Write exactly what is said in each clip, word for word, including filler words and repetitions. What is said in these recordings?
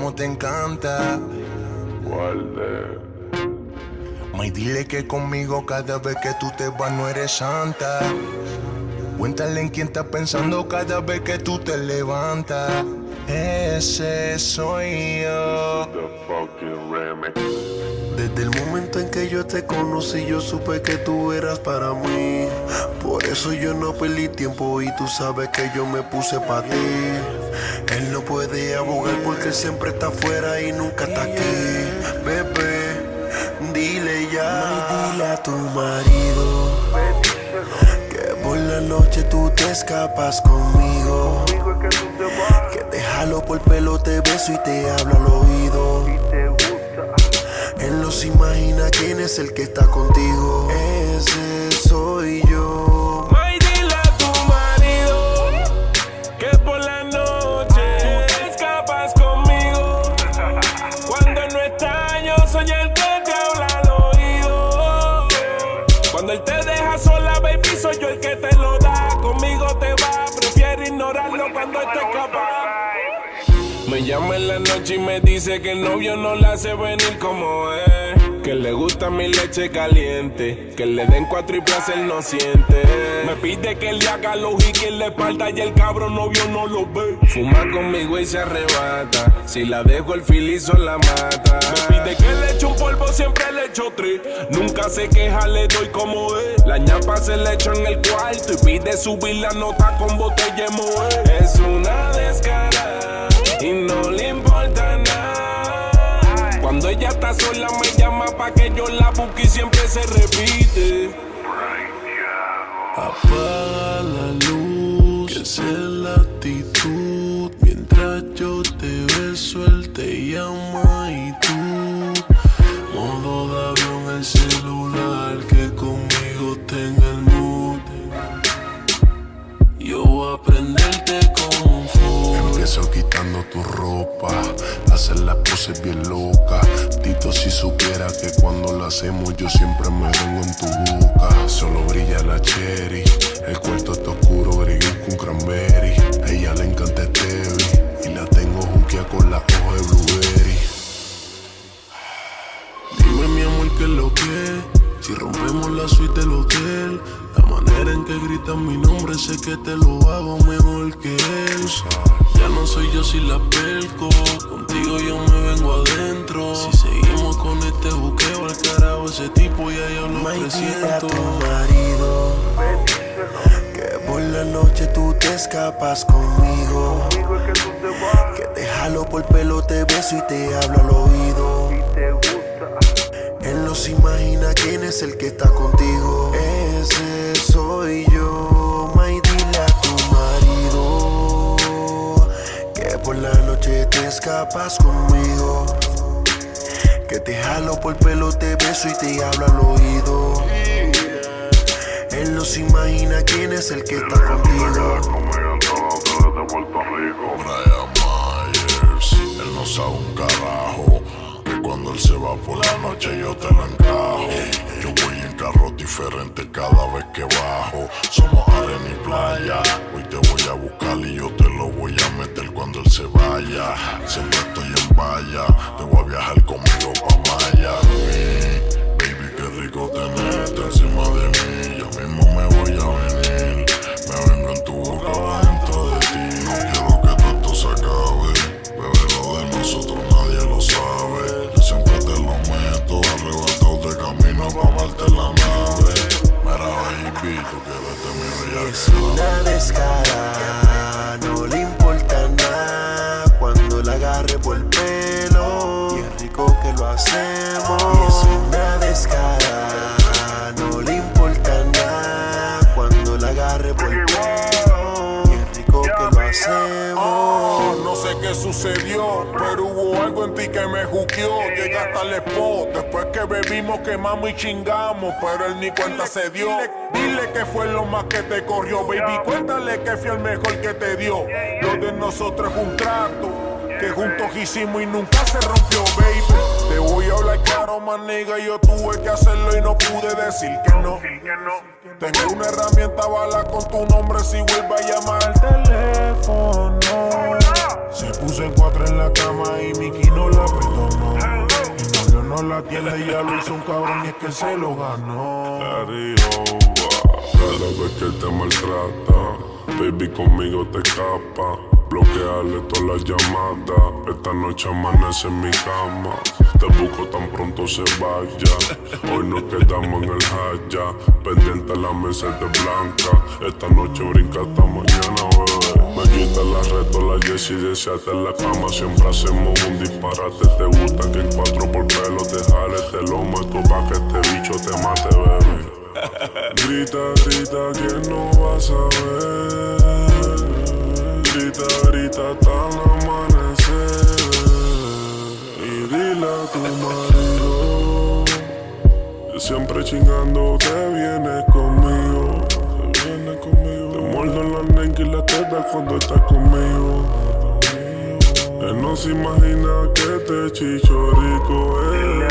como te encanta. Guarde. May, dile que conmigo cada vez que tú te vas no eres santa. Cuéntale en quién estás pensando cada vez que tú te levantas. Ese soy yo. The fucking remix. Desde el momento en que yo te conocí, yo supe que tú eras para mí. Por eso yo no perdí tiempo y tú sabes que yo me puse pa' ti. Él no puede abogar porque él siempre está afuera y nunca está aquí. Bebé, dile ya. May, dile a tu marido que por la noche tú te escapas conmigo. Que te jalo por pelo, te beso y te hablo al oído. Él no se imagina quién es el que está contigo. Ese soy yo. May, dile a tu marido que por la noche tú te escapas conmigo. Cuando no está, yo soy el que te habla al oído. Cuando él te deja sola, baby, soy yo el que te lo da. Conmigo te va, prefiero ignorarlo cuando esté capaz. Me llama en la noche y me dice que el novio no la hace venir como es. Que le gusta mi leche caliente, que le den cuatro y placer no siente. Me pide que le haga los y que le parta y el cabrón novio no lo ve. Fuma conmigo y se arrebata, si la dejo el filizo la mata. Me pide que le eche un polvo, siempre le echo tres. Nunca se queja, le doy como es. La ñapa se le echo en el cuarto y pide subir la nota con botella de moe. Es una descarada y no le importa nada. Cuando ella está sola me llama pa' que yo la busque y siempre se repite. Apaga la luz, que esa es la actitud. Mientras yo te beso, él te llama y tú. Modo de avión el celular, que conmigo tenga el mood. Yo voy a prenderte como un fuego. Empiezo quitando tu ropa, hacer las poses bien locas. Tito si supiera que cuando la hacemos yo siempre me vengo en tu boca. Solo brilla la cherry, el cuarto está oscuro, bregué con cranberry. A ella le encanta Stevie y la tengo juquea con la hoja de blueberry. Dime mi amor qué es lo que, si rompemos la suite del hotel. La manera en que gritas mi nombre sé que te lo hago mejor que él. Ya no soy yo si la perco, contigo yo me vengo adentro. Si seguimos con este buqueo al carajo, ese tipo ya yo lo May, presiento. dile a tu marido que por la noche tú te escapas conmigo. Que te jalo por pelo, te beso y te hablo al oído. Él no se imagina quién es el que está contigo. Ese soy yo. May, dile a tu marido que por la noche te escapas conmigo. Que te jalo por pelo, te beso y te hablo al oído. Él no se imagina quién es el que está contigo. Brian Myers, él no sabe un carajo, que cuando él se va por la noche yo te lo encajo. Yo voy en carros diferentes cada vez que bajo. Somos arena y playa, hoy te voy a buscar y yo te lo voy a meter cuando él se vaya. Siempre estoy en valla, te voy a viajar conmigo pa' Maya. Mi, baby, qué rico tenerte encima de mí. Ya mismo me voy a venir, me vengo en tu boca dentro de ti. No quiero que todo esto se acabe, bebé, lo de nosotros nadie lo sabe. Yo siempre te lo meto, arrebatado de camino pa' amarte la nave. Mira, baby, tú quieres de mi bella. Es una descarada, no le importa nada. Cuando la agarre por el pelo, y es rico que lo hacemos. Y es una descarada, no le importa nada. Cuando la agarre por el pelo, y es rico que lo hacemos. No sé qué sucedió, pero hubo algo en ti que me juqueó. Llegaste al spot, después que bebimos, quemamos y chingamos, pero él ni cuenta se dio. Dile, dile que fue lo más que te corrió, baby, cuéntale que fui el mejor que te dio. Lo de nosotros es un trato que juntos hicimos y nunca se rompió, baby. Te voy a hablar claro, man, nigga, yo tuve que hacerlo y no pude decir que no. Tengo una herramienta bala con tu nombre si vuelve a llamar al teléfono. Se puso en cuatro en la cama y mi no la tiene, ya lo hizo un cabrón y es que se lo ganó. Cada vez que te maltrata, baby, conmigo te escapa. Bloquearle todas las llamadas. Esta noche amanece en mi cama. Te busco tan pronto se vaya. Hoy nos quedamos en el haya. Pendiente la mesa de blanca. Esta noche brinca hasta mañana, bebé. Me quita la reto, la Jessie deseate en la cama. Siempre hacemos un disparate. Te gusta que en cuatro por pelo te jale. Te lo meto pa' que este bicho te mate, bebé. Grita, grita que no vas a ver. Grita, grita hasta el amanecer. Y dile a tu marido que siempre chingando te vienes conmigo. Te vienes conmigo. Te muerdo la nenca y la teta cuando estás conmigo. Él no se imagina que este chicho rico es.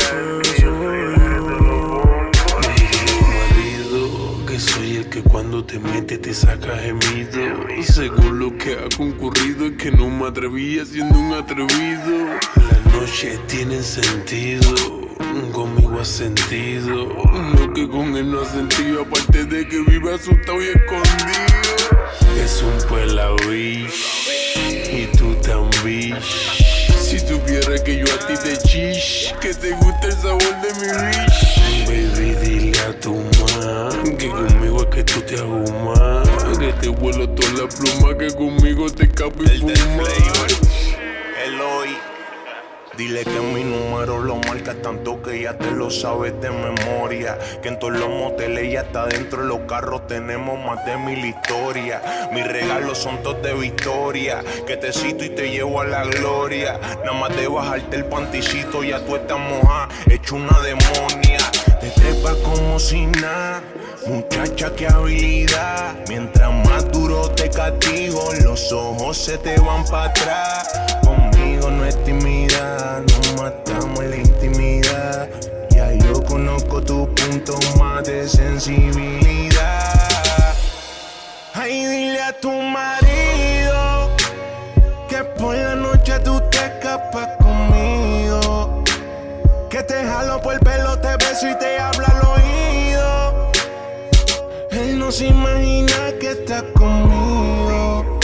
Soy el que cuando te mete te saca gemido. Según lo que ha concurrido es que no me atreví siendo un atrevido. Las noches tienen sentido, conmigo has sentido lo que con él no has sentido. Aparte de que vive asustado y escondido. Es un pelabish y tú también. Si supiera que yo a ti te chish, que te gusta el sabor de mi bish. Baby, dile a tu ma que conmigo es que tú te ahumas. Que te vuelo toda la pluma, que conmigo te escapo y fumas. Eloy, dile que mi número lo marcas tanto que ya te lo sabes de memoria. Que en todos los moteles ya está dentro de los carros tenemos más de mil historias. Mis regalos son todos de victoria. Que te cito y te llevo a la gloria. Nada más de bajarte el panticito ya tú estás mojada, hecho una demonia. Te trepas como si nada, muchacha qué habilidad. Mientras más duro te castigo, los ojos se te van para atrás. Conmigo no es timidez, nos matamos en la intimidad. Ya yo conozco tu punto más de sensibilidad. Ay, dile a tu marido que por la noche tú te escapas conmigo. Que te jalo por el pelo, te beso y te hablo al oído. Él no se imagina que estás conmigo.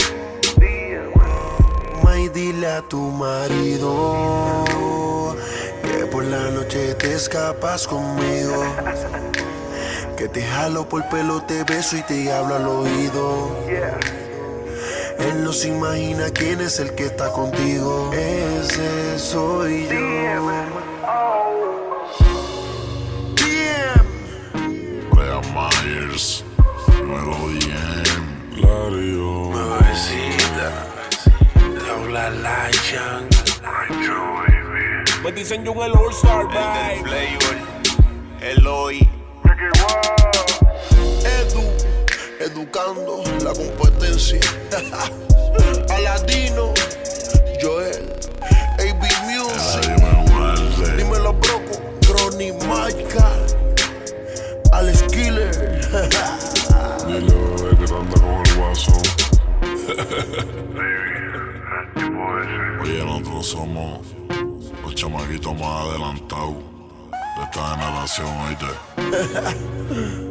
May, dile a tu marido que por la noche te escapas conmigo. Que te jalo por el pelo, te beso y te hablo al oído. Él no se imagina quién es el que está contigo. Ese soy yo. Brea Myers, Melody M, Lario, bebecita, te habla la Young. Me dicen yo el All Star, El del flavor, Eloy. Edu, educando la competencia. Aladino, Joel, A B Music. Dímelo, Broco, Crony, Mike, Alex Killer. Dile, bebé, que te anda con el guasón. Oye, nosotros somos los chamaquitos más adelantados de esta generación, ¿oíste?